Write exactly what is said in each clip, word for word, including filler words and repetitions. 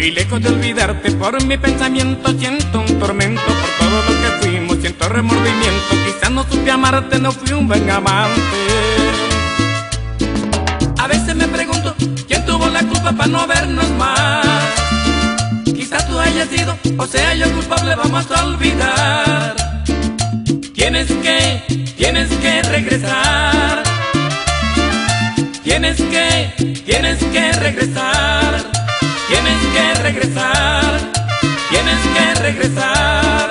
y lejos de olvidarte por mi pensamiento siento un tormento. Por todo lo que fuimos siento remordimiento. Quizás no supe amarte, no fui un buen amante. A veces me pregunto quién tuvo la culpa para no vernos más. Quizás tú hayas sido o sea yo culpable, vamos a olvidar. Tienes que, tienes que regresar. Tienes que, tienes que regresar. Tienes que regresar. Tienes que regresar.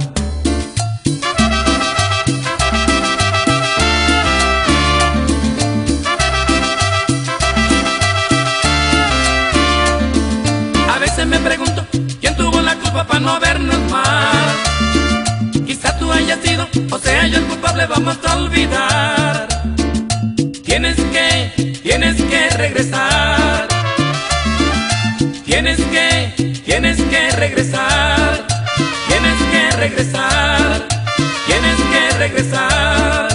A veces me pregunto quién tuvo la culpa para no vernos más. Quizá tú hayas sido o sea yo el culpable, vamos a olvidar. Tienes que, tienes que regresar. Tienes que, tienes que regresar. Tienes que regresar. Tienes que regresar.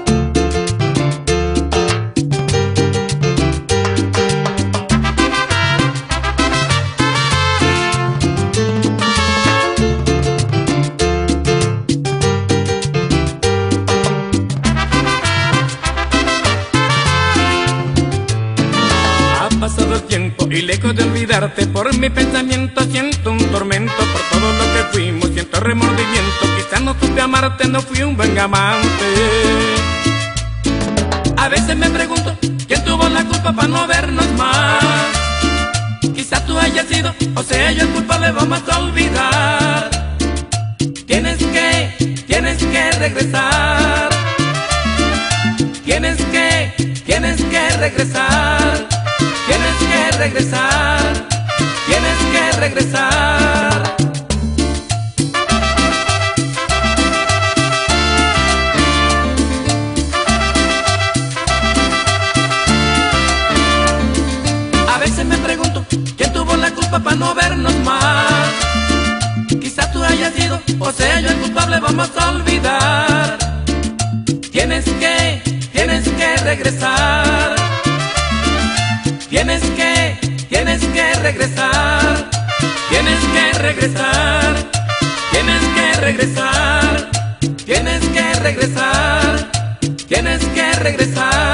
Ha pasado el tiempo y lejos de olvidarte por mi pensamiento siento un tormento. Por todo lo que fuimos siento remordimiento. Quizás no supe amarte, no fui un buen amante. A veces me pregunto quién tuvo la culpa para no vernos más. Quizás tú hayas sido o sea yo el culpable, vamos a olvidar. Tienes que, tienes que regresar. Tienes que, tienes que regresar. Tienes que regresar, tienes que regresar. A veces me pregunto quién tuvo la culpa para no vernos más. Quizás tú hayas sido o sea yo el culpable, vamos a olvidar. Tienes que, tienes que regresar. Tienes que, tienes que regresar. Tienes que regresar. Tienes que regresar. Tienes que regresar. Tienes que regresar.